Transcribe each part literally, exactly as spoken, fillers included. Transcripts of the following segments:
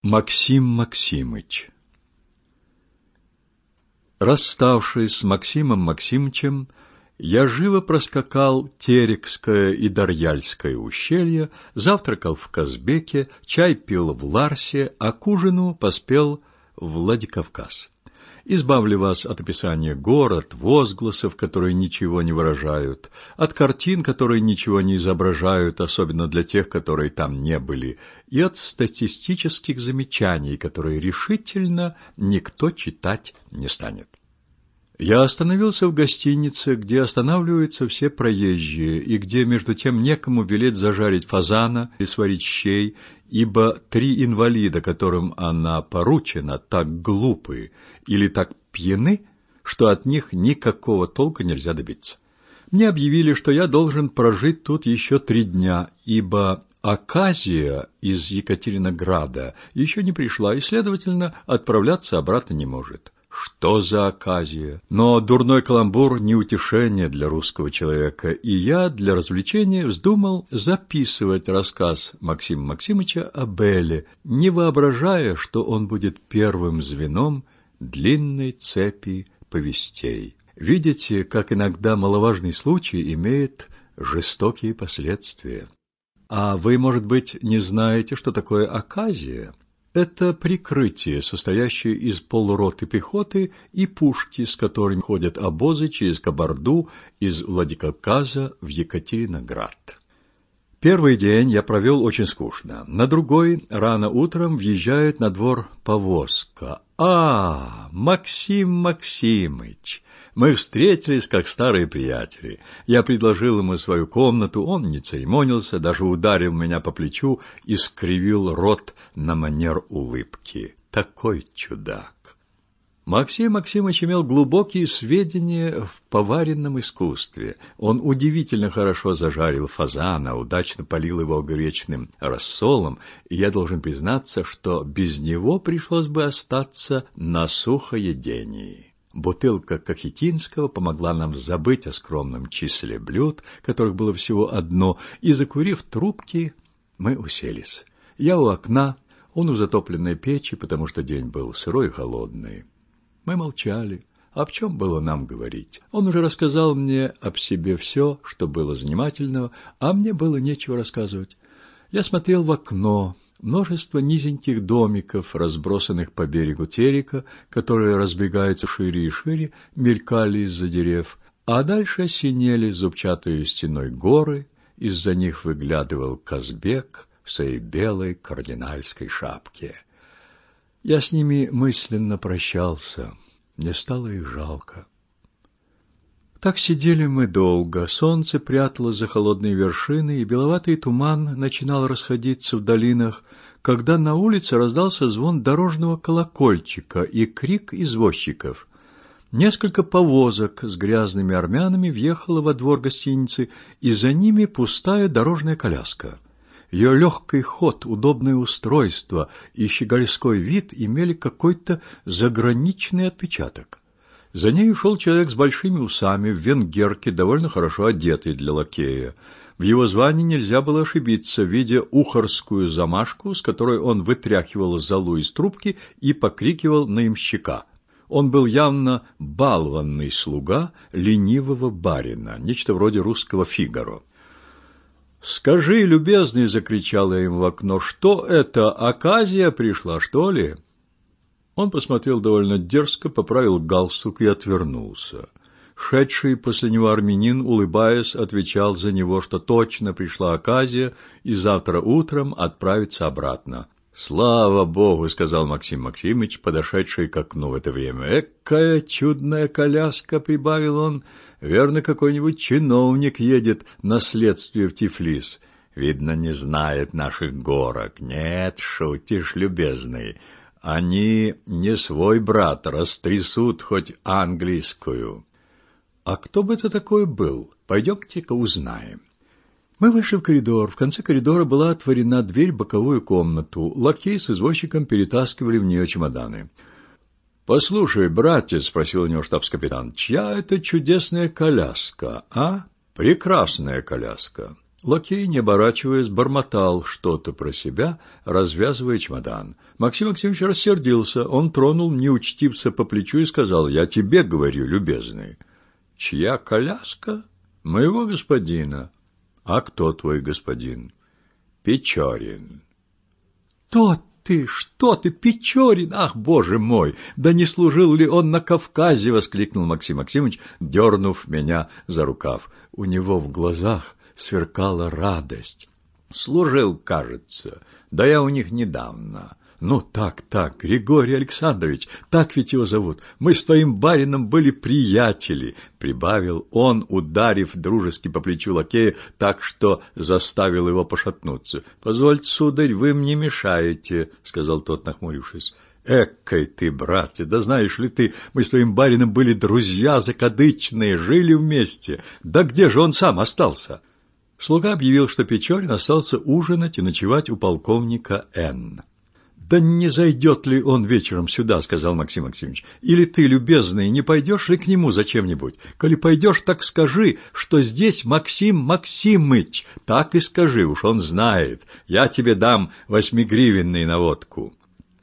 Максим Максимыч. Расставшись с Максимом Максимычем, я живо проскакал Терекское и Дарьяльское ущелье, завтракал в Казбеке, чай пил в Ларсе, а к ужину поспел в Владикавказ. Избавлю вас от описания гор, от возгласов, которые ничего не выражают, от картин, которые ничего не изображают, особенно для тех, которые там не были, и от статистических замечаний, которые решительно никто читать не станет. Я остановился в гостинице, где останавливаются все проезжие, и где, между тем, некому велеть зажарить фазана и сварить щей, ибо три инвалида, которым она поручена, так глупы или так пьяны, что от них никакого толка нельзя добиться. Мне объявили, что я должен прожить тут еще три дня, ибо оказия из Екатеринограда еще не пришла и, следовательно, отправляться обратно не может. Что за оказия? Но дурной каламбур не утешение для русского человека, и я для развлечения вздумал записывать рассказ Максима Максимыча о Белле, не воображая, что он будет первым звеном длинной цепи повестей. Видите, как иногда маловажный случай имеет жестокие последствия. А вы, может быть, не знаете, что такое оказия? Это прикрытие, состоящее из полуроты пехоты и пушки, с которыми ходят обозы через Кабарду из Владикавказа в Екатериноград. Первый день я провел очень скучно. На другой, рано утром, въезжает на двор повозка. А, Максим Максимыч! Мы встретились, как старые приятели. Я предложил ему свою комнату, он не церемонился, даже ударил меня по плечу и скривил рот на манер улыбки. Такой чудак! Максим Максимыч имел глубокие сведения в поваренном искусстве. Он удивительно хорошо зажарил фазана, удачно полил его огуречным рассолом, и я должен признаться, что без него пришлось бы остаться на сухоедении. Бутылка Кахетинского помогла нам забыть о скромном числе блюд, которых было всего одно, и, закурив трубки, мы уселись. Я у окна, он у затопленной печи, потому что день был сырой и холодный. Мы молчали. Об чем было нам говорить? Он уже рассказал мне об себе все, что было занимательного, а мне было нечего рассказывать. Я смотрел в окно. Множество низеньких домиков, разбросанных по берегу Терека, которые разбегаются шире и шире, мелькали из-за дерев, а дальше синели зубчатой стеной горы, из-за них выглядывал Казбек в своей белой кардинальской шапке. Я с ними мысленно прощался, мне стало их жалко. Так сидели мы долго, солнце пряталось за холодные вершины, и беловатый туман начинал расходиться в долинах, когда на улице раздался звон дорожного колокольчика и крик извозчиков. Несколько повозок с грязными армянами въехало во двор гостиницы, и за ними пустая дорожная коляска. Ее легкий ход, удобное устройство и щегольской вид имели какой-то заграничный отпечаток. За ней шел человек с большими усами, в венгерке, довольно хорошо одетый для лакея. В его звании нельзя было ошибиться, видя ухарскую замашку, с которой он вытряхивал золу из трубки и покрикивал на ямщика. Он был явно балованный слуга ленивого барина, нечто вроде русского Фигаро. «Скажи, любезный!» — закричал я им в окно. «Что это, оказия пришла, что ли?» Он посмотрел довольно дерзко, поправил галстук и отвернулся. Шедший после него армянин, улыбаясь, отвечал за него, что точно пришла оказия, и завтра утром отправится обратно. «Слава Богу!» — сказал Максим Максимыч, подошедший к окну в это время. «Экая чудная коляска!» — прибавил он. «Верно, какой-нибудь чиновник едет на следствие в Тифлис. Видно, не знает наших горок. Нет, шутишь, любезный. Они не свой брат, растрясут хоть английскую». «А кто бы это такой был? Пойдемте-ка узнаем». Мы вышли в коридор. В конце коридора была отворена дверь в боковую комнату. Лакей с извозчиком перетаскивали в нее чемоданы. «Послушай, братец, — спросил у него штабс-капитан, — чья это чудесная коляска, а? Прекрасная коляска. Лакей, не оборачиваясь, бормотал что-то про себя, развязывая чемодан. Максим Максимович рассердился. Он тронул неучтивца по плечу и сказал: «Я тебе говорю, любезный». «Чья коляска?» «Моего господина». «А кто твой господин?» «Печорин». «Тот ты, что ты, Печорин? Ах, боже мой! Да не служил ли он на Кавказе?» — воскликнул Максим Максимович, дернув меня за рукав. У него в глазах сверкала радость. «Служил, кажется. Да я у них недавно». «Ну так, так, Григорий Александрович, так ведь его зовут. Мы с твоим барином были приятели», — прибавил он, ударив дружески по плечу лакея так, что заставил его пошатнуться. «Позвольте, сударь, вы мне мешаете», — сказал тот, нахмурившись. «Эккой ты, братья, да знаешь ли ты, мы с твоим барином были друзья закадычные, жили вместе. Да где же он сам остался?» Слуга объявил, что Печорин остался ужинать и ночевать у полковника Н. «Да не зайдет ли он вечером сюда?» — сказал Максим Максимович. «Или ты, любезный, не пойдешь ли к нему зачем-нибудь? Коли пойдешь, так скажи, что здесь Максим Максимыч. Так и скажи, уж он знает. Я тебе дам восьмигривенный на водку».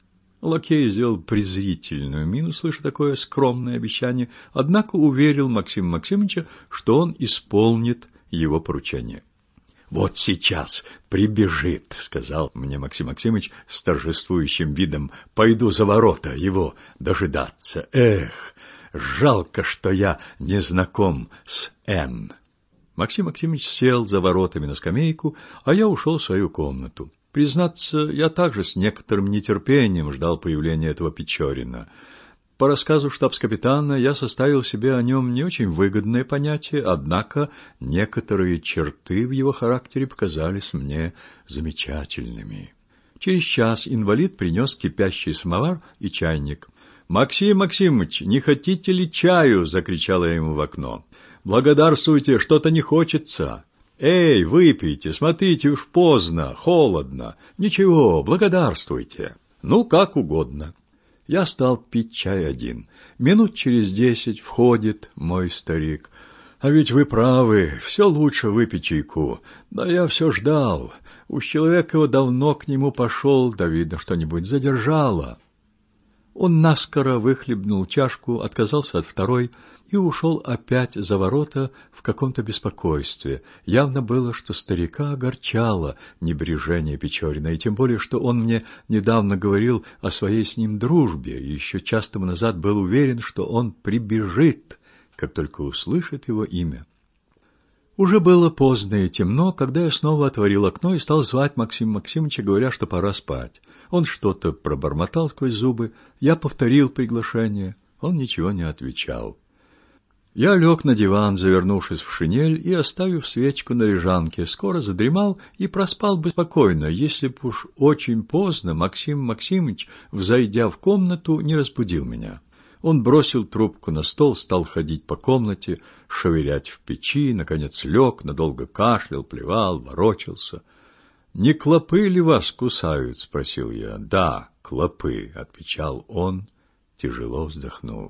Лакей сделал презрительную мину, слыша такое скромное обещание, однако уверил Максима Максимовича, что он исполнит его поручение. «Вот сейчас прибежит», — сказал мне Максим Максимович с торжествующим видом. «Пойду за ворота его дожидаться. Эх, жалко, что я не знаком с Н». Максим Максимович сел за воротами на скамейку, а я ушел в свою комнату. Признаться, я также с некоторым нетерпением ждал появления этого Печорина. По рассказу штабс-капитана я составил себе о нем не очень выгодное понятие, однако некоторые черты в его характере показались мне замечательными. Через час инвалид принес кипящий самовар и чайник. «Максим Максимович, не хотите ли чаю?» — закричала я ему в окно. «Благодарствуйте, что-то не хочется». «Эй, выпейте, смотрите, уж поздно, холодно». «Ничего, благодарствуйте». «Ну, как угодно». Я стал пить чай один. Минут через десять входит мой старик. «А ведь вы правы, все лучше выпить чайку. Да я все ждал. Уж человек его давно к нему пошел, да видно, что-нибудь задержало». Он наскоро выхлебнул чашку, отказался от второй и ушел опять за ворота в каком-то беспокойстве. Явно было, что старика огорчало небрежение Печорина, и тем более, что он мне недавно говорил о своей с ним дружбе, и еще час тому назад был уверен, что он прибежит, как только услышит его имя. Уже было поздно и темно, когда я снова отворил окно и стал звать Максима Максимовича, говоря, что пора спать. Он что-то пробормотал сквозь зубы, я повторил приглашение, он ничего не отвечал. Я лег на диван, завернувшись в шинель и оставив свечку на лежанке, скоро задремал и проспал бы спокойно, если б уж очень поздно Максим Максимович, взойдя в комнату, не разбудил меня. Он бросил трубку на стол, стал ходить по комнате, шевелять в печи, наконец лег, надолго кашлял, плевал, ворочался. «Не клопы ли вас кусают?» — спросил я. «Да, клопы», — отвечал он, тяжело вздохнув.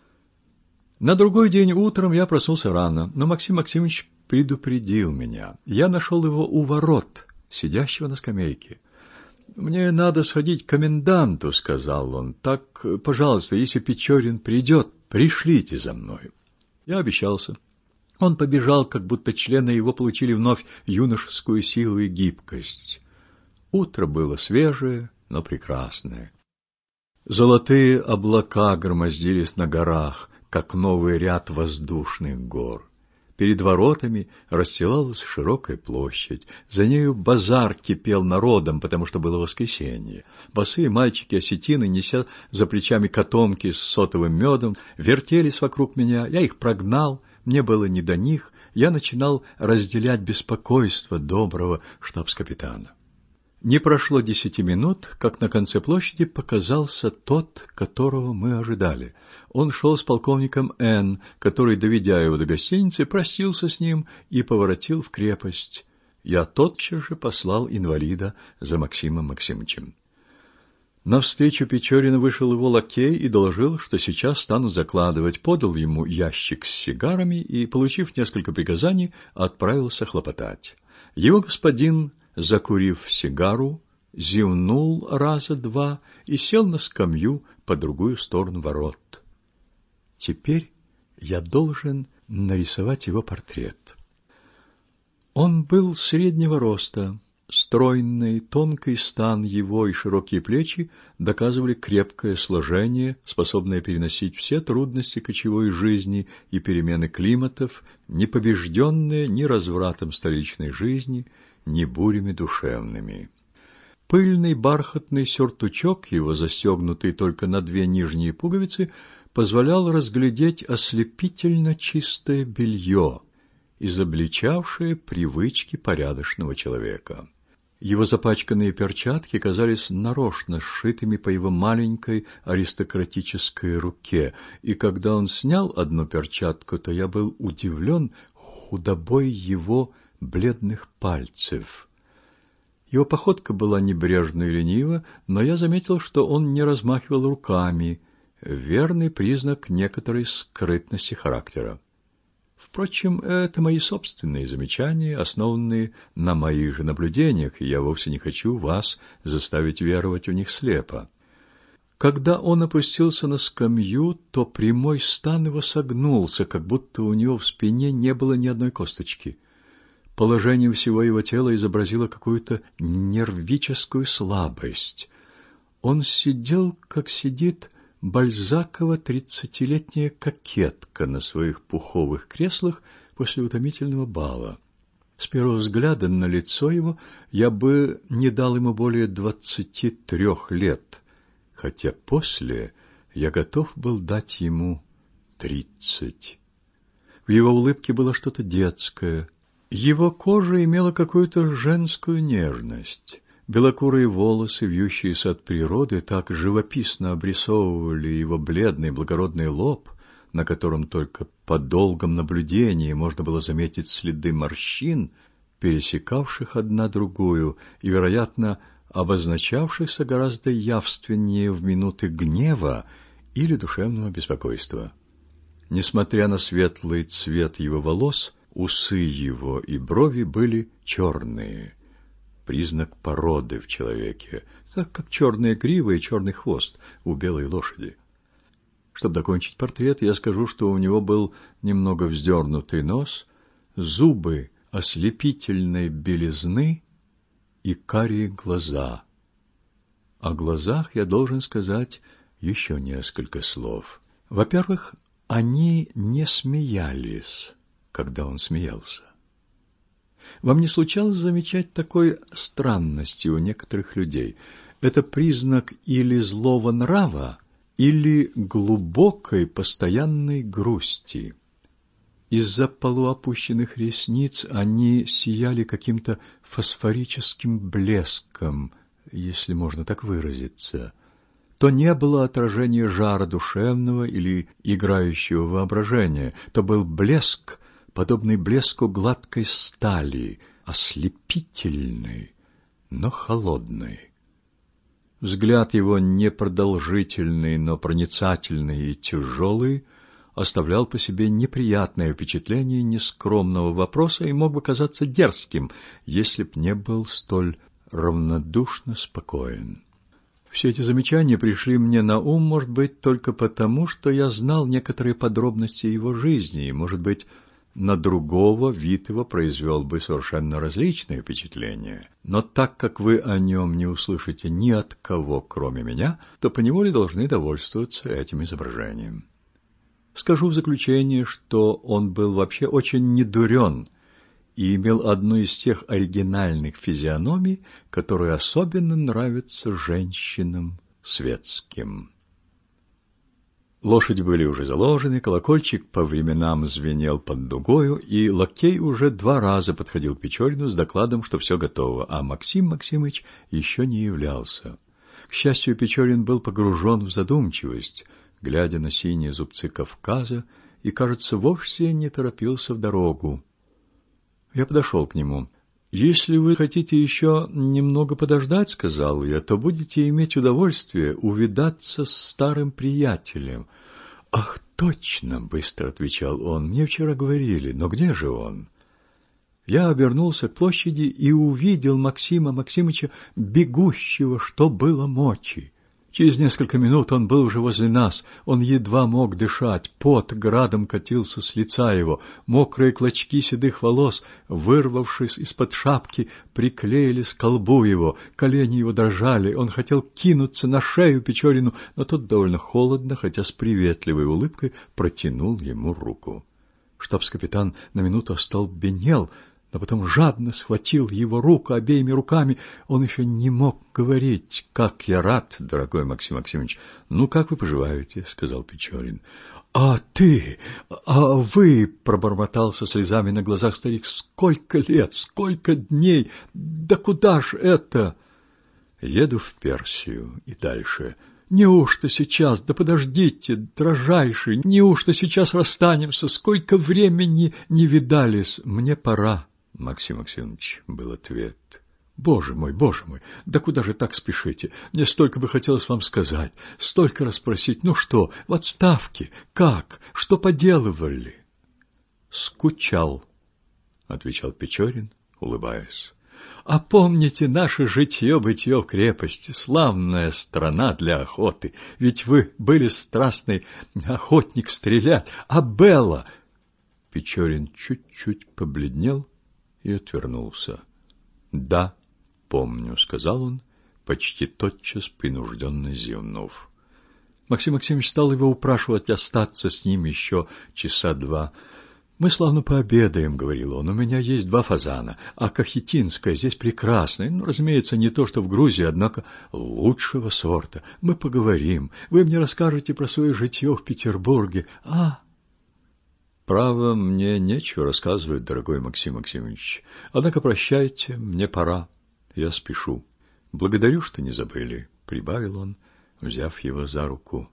На другой день утром я проснулся рано, но Максим Максимович предупредил меня. Я нашел его у ворот, сидящего на скамейке. «Мне надо сходить к коменданту», — сказал он. «Так, пожалуйста, если Печорин придет, пришлите за мной». Я обещался. Он побежал, как будто члены его получили вновь юношескую силу и гибкость. Утро было свежее, но прекрасное. Золотые облака громоздились на горах, как новый ряд воздушных гор. Перед воротами расстилалась широкая площадь. За нею базар кипел народом, потому что было воскресенье. Босые мальчики-осетины, неся за плечами котомки с сотовым медом, вертелись вокруг меня. Я их прогнал, мне было не до них. Я начинал разделять беспокойство доброго штабс-капитана. Не прошло десяти минут, как на конце площади показался тот, которого мы ожидали. Он шел с полковником Н., который, доведя его до гостиницы, простился с ним и поворотил в крепость. Я тотчас же послал инвалида за Максимом Максимовичем. Навстречу Печорину вышел его лакей и доложил, что сейчас станут закладывать, подал ему ящик с сигарами и, получив несколько приказаний, отправился хлопотать. Его господин, закурив сигару, зевнул раза два и сел на скамью по другую сторону ворот. Теперь я должен нарисовать его портрет. Он был среднего роста. Стройный, тонкий стан его и широкие плечи доказывали крепкое сложение, способное переносить все трудности кочевой жизни и перемены климатов, не побежденные ни развратом столичной жизни, ни бурями душевными. Пыльный бархатный сюртучок его, застегнутый только на две нижние пуговицы, позволял разглядеть ослепительно чистое белье, изобличавшее привычки порядочного человека. Его запачканные перчатки казались нарочно сшитыми по его маленькой аристократической руке, и когда он снял одну перчатку, то я был удивлен худобой его бледных пальцев. Его походка была небрежна и ленива, но я заметил, что он не размахивал руками, верный признак некоторой скрытности характера. Впрочем, это мои собственные замечания, основанные на моих же наблюдениях, и я вовсе не хочу вас заставить веровать в них слепо. Когда он опустился на скамью, то прямой стан его согнулся, как будто у него в спине не было ни одной косточки. Положение всего его тела изобразило какую-то нервическую слабость. Он сидел, как сидит Бальзакова тридцатилетняя кокетка на своих пуховых креслах после утомительного бала. С первого взгляда на лицо его я бы не дал ему более двадцати трех лет, хотя после я готов был дать ему тридцать. В его улыбке было что-то детское. Его кожа имела какую-то женскую нежность. Белокурые волосы, вьющиеся от природы, так живописно обрисовывали его бледный благородный лоб, на котором только по долгом наблюдении можно было заметить следы морщин, пересекавших одна другую и, вероятно, обозначавшихся гораздо явственнее в минуты гнева или душевного беспокойства. Несмотря на светлый цвет его волос, усы его и брови были черные, признак породы в человеке, так как черная грива и черный хвост у белой лошади. Чтобы докончить портрет, я скажу, что у него был немного вздернутый нос, зубы ослепительной белизны и карие глаза. О глазах я должен сказать еще несколько слов. Во-первых, они не смеялись, когда он смеялся. Вам не случалось замечать такой странности у некоторых людей? Это признак или злого нрава, или глубокой постоянной грусти. Из-за полуопущенных ресниц они сияли каким-то фосфорическим блеском, если можно так выразиться. То не было отражения жара душевного или играющего воображения, то был блеск, подобный блеску гладкой стали, ослепительный, но холодный. Взгляд его, непродолжительный, но проницательный и тяжелый, оставлял по себе неприятное впечатление нескромного вопроса и мог бы казаться дерзким, если б не был столь равнодушно спокоен. Все эти замечания пришли мне на ум, может быть, только потому, что я знал некоторые подробности его жизни, и, может быть, на другого вид его произвел бы совершенно различное впечатление. Но так как вы о нем не услышите ни от кого, кроме меня, то поневоле должны довольствоваться этим изображением. Скажу в заключение, что он был вообще очень недурен и имел одну из тех оригинальных физиономий, которые особенно нравятся женщинам светским. Лошади были уже заложены, колокольчик по временам звенел под дугою, и лакей уже два раза подходил к Печорину с докладом, что все готово, а Максим Максимыч еще не являлся. К счастью, Печорин был погружен в задумчивость, глядя на синие зубцы Кавказа, и, кажется, вовсе не торопился в дорогу. Я подошел к нему. «Если вы хотите еще немного подождать, — сказал я, — то будете иметь удовольствие увидаться с старым приятелем». «Ах, точно! — быстро отвечал он. — Мне вчера говорили, но где же он?» Я обернулся к площади и увидел Максима Максимыча, бегущего, что было мочи. Через несколько минут он был уже возле нас. Он едва мог дышать, пот градом катился с лица его, мокрые клочки седых волос, вырвавшись из-под шапки, приклеились к колбу его, колени его дрожали. Он хотел кинуться на шею Печорину, но тот довольно холодно, хотя с приветливой улыбкой, протянул ему руку. Штабс-капитан на минуту остолбенел, но потом жадно схватил его руку обеими руками. Он еще не мог говорить. «Как я рад, дорогой Максим Максимович! Ну, как вы поживаете?» — сказал Печорин. «А ты, а вы!» — пробормотал со слезами на глазах старик. «Сколько лет, сколько дней! Да куда ж это?» «Еду в Персию и дальше». «Неужто сейчас? Да подождите, дрожайший, неужто сейчас расстанемся? Сколько времени не видались? Мне пора». «Максим Максимович», — был ответ. «Боже мой, боже мой, да куда же так спешите? Мне столько бы хотелось вам сказать, столько расспросить. Ну что, в отставке? Как? Что поделывали?» «Скучал», — отвечал Печорин, улыбаясь. «А помните наше житье-бытье в крепости, славная страна для охоты? Ведь вы были страстный охотник стрелять, а Белла...» Печорин чуть-чуть побледнел и отвернулся. «Да, помню», — сказал он, почти тотчас принужденно зевнув. Максим Максимович стал его упрашивать остаться с ним еще часа два. «Мы славно пообедаем», — говорил он. «У меня есть два фазана, а кахетинская здесь прекрасная. Ну, разумеется, не то, что в Грузии, однако лучшего сорта. Мы поговорим. Вы мне расскажете про свое житье в Петербурге. А...» «Право, мне нечего рассказывать, дорогой Максим Максимович. Однако прощайте, мне пора. Я спешу. Благодарю, что не забыли», — прибавил он, взяв его за руку.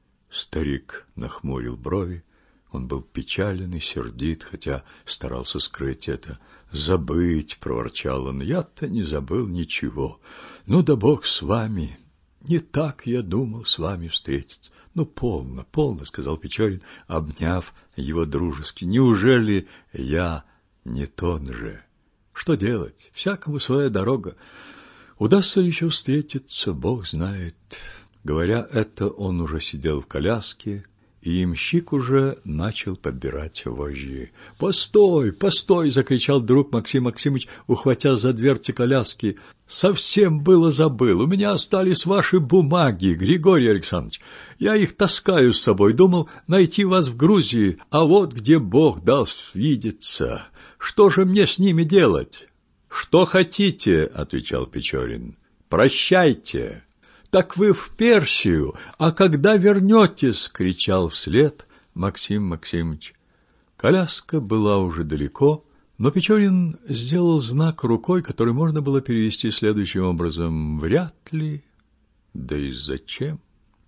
Старик нахмурил брови. Он был печален и сердит, хотя старался скрыть это. «Забыть», — проворчал он, — «я-то не забыл ничего. Ну да бог с вами. Не так я думал с вами встретиться». «Ну, полно, полно», — сказал Печорин, обняв его дружески. «Неужели я не тот же? Что делать? Всякому своя дорога. Удастся ли еще встретиться, бог знает». Говоря это, он уже сидел в коляске, и ямщик уже начал подбирать вожжи. «Постой, постой!» — закричал друг Максим Максимович, ухватя за дверцы коляски. «Совсем было забыл. У меня остались ваши бумаги, Григорий Александрович. Я их таскаю с собой. Думал найти вас в Грузии, а вот где Бог дал видеться. Что же мне с ними делать?» «Что хотите?» — отвечал Печорин. «Прощайте». «Так вы в Персию, а когда вернетесь?» — кричал вслед Максим Максимович. Коляска была уже далеко, но Печорин сделал знак рукой, который можно было перевести следующим образом: «Вряд ли, да и зачем?»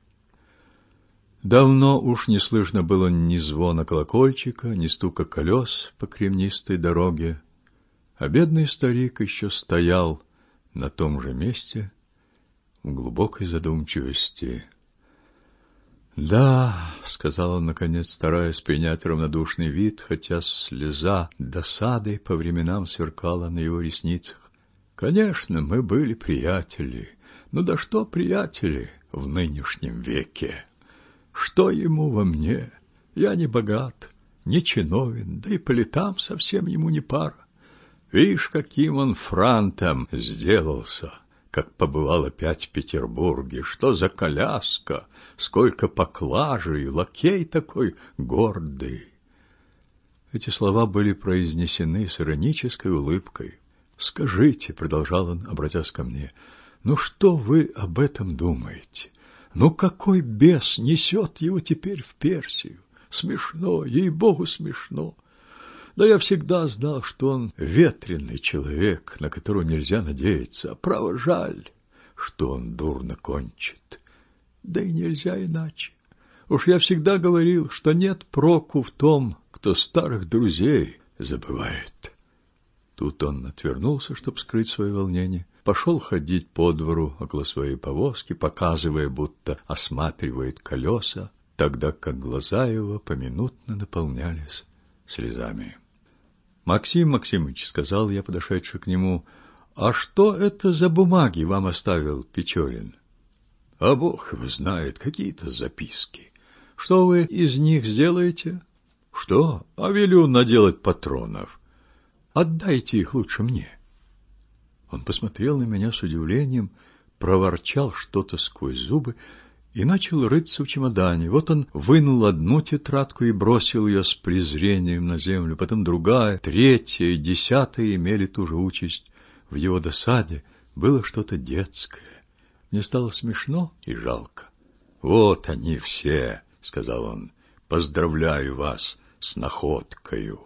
Давно уж не слышно было ни звона колокольчика, ни стука колес по кремнистой дороге, а бедный старик еще стоял на том же месте, в глубокой задумчивости. «Да», — сказал он, наконец, стараясь принять равнодушный вид, хотя слеза досады по временам сверкала на его ресницах. «Конечно, мы были приятели. Ну да что приятели в нынешнем веке? Что ему во мне? Я не богат, не чиновен, да и по летам совсем ему не пара. Видишь, каким он франтом сделался, как побывал опять в Петербурге. Что за коляска, сколько поклажей, лакей такой гордый». Эти слова были произнесены с иронической улыбкой. «Скажите», — продолжал он, обратясь ко мне, — «ну что вы об этом думаете? Ну какой бес несет его теперь в Персию? Смешно, ей-богу, смешно. Да я всегда знал, что он ветреный человек, на которого нельзя надеяться. А право жаль, что он дурно кончит. Да и нельзя иначе. Уж я всегда говорил, что нет проку в том, кто старых друзей забывает». Тут он отвернулся, чтобы скрыть свое волнение, пошел ходить по двору около своей повозки, показывая, будто осматривает колеса, тогда как глаза его поминутно наполнялись слезами. «Максим Максимыч, — сказал я, подошедший к нему, — а что это за бумаги вам оставил Печорин?» «А Бог его знает, какие-то записки. Что вы из них сделаете?» «Что? А велю наделать патронов. Отдайте их лучше мне». Он посмотрел на меня с удивлением, проворчал что-то сквозь зубы и начал рыться в чемодане. Вот он вынул одну тетрадку и бросил ее с презрением на землю, потом другая, третья и десятая имели ту же участь. В его досаде было что-то детское. Мне стало смешно и жалко. «Вот они все, — сказал он, — поздравляю вас с находкою.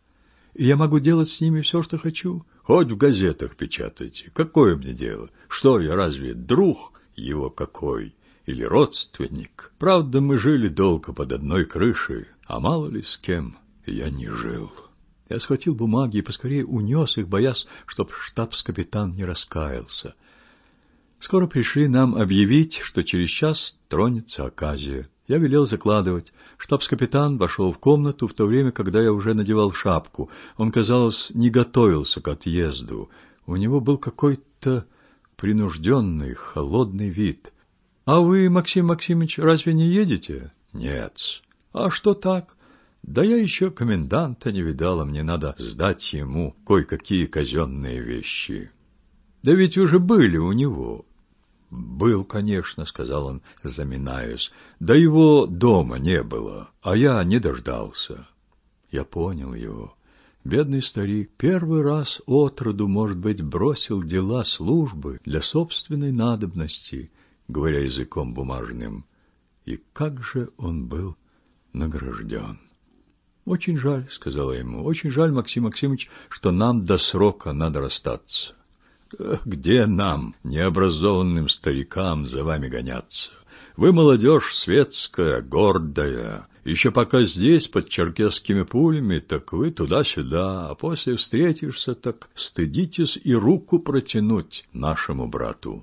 И я могу делать с ними все, что хочу. Хоть в газетах печатайте. Какое мне дело? Что я, разве друг его какой? Или родственник? Правда, мы жили долго под одной крышей, а мало ли с кем я не жил». Я схватил бумаги и поскорее унес их, боясь, чтоб штабс-капитан не раскаялся. Скоро пришли нам объявить, что через час тронется оказия. Я велел закладывать. Штабс-капитан вошел в комнату в то время, когда я уже надевал шапку. Он, казалось, не готовился к отъезду. У него был какой-то принужденный, холодный вид. «А вы, Максим Максимович, разве не едете?» «Нет». «А что так?» «Да я еще коменданта не видала, мне надо сдать ему кое-какие казенные вещи». «Да ведь вы же были у него». «Был, конечно, — сказал он, заминаясь, — да его дома не было, а я не дождался». Я понял его. Бедный старик первый раз отроду, может быть, бросил дела службы для собственной надобности, говоря языком бумажным. И как же он был награжден. «Очень жаль, — сказала ему, — очень жаль, Максим Максимович, что нам до срока надо расстаться». «Где нам, необразованным старикам, за вами гоняться? Вы молодежь светская, гордая. Еще пока здесь, под черкесскими пулями, так вы туда-сюда, а после встретишься, так стыдитесь и руку протянуть нашему брату».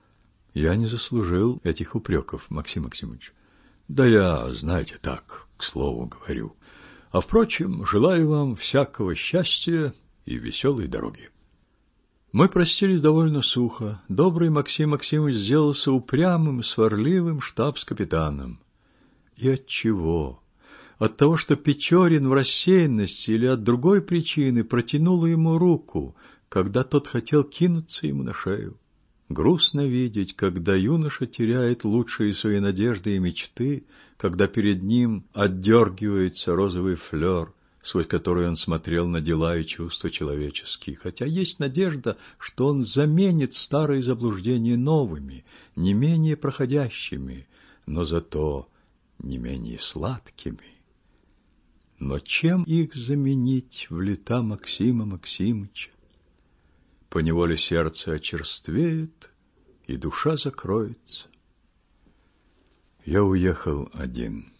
Я не заслужил этих упреков, Максим Максимович. Да я, знаете, так, к слову говорю. А, впрочем, желаю вам всякого счастья и веселой дороги. Мы простились довольно сухо. Добрый Максим Максимович сделался упрямым, сварливым штабс-капитаном. И от чего? От того, что Печорин в рассеянности или от другой причины протянул ему руку, когда тот хотел кинуться ему на шею. Грустно видеть, когда юноша теряет лучшие свои надежды и мечты, когда перед ним отдергивается розовый флер, сквозь который он смотрел на дела и чувства человеческие, хотя есть надежда, что он заменит старые заблуждения новыми, не менее проходящими, но зато не менее сладкими. Но чем их заменить в лета Максима Максимыча? Поневоле сердце очерствеет, и душа закроется. Я уехал один.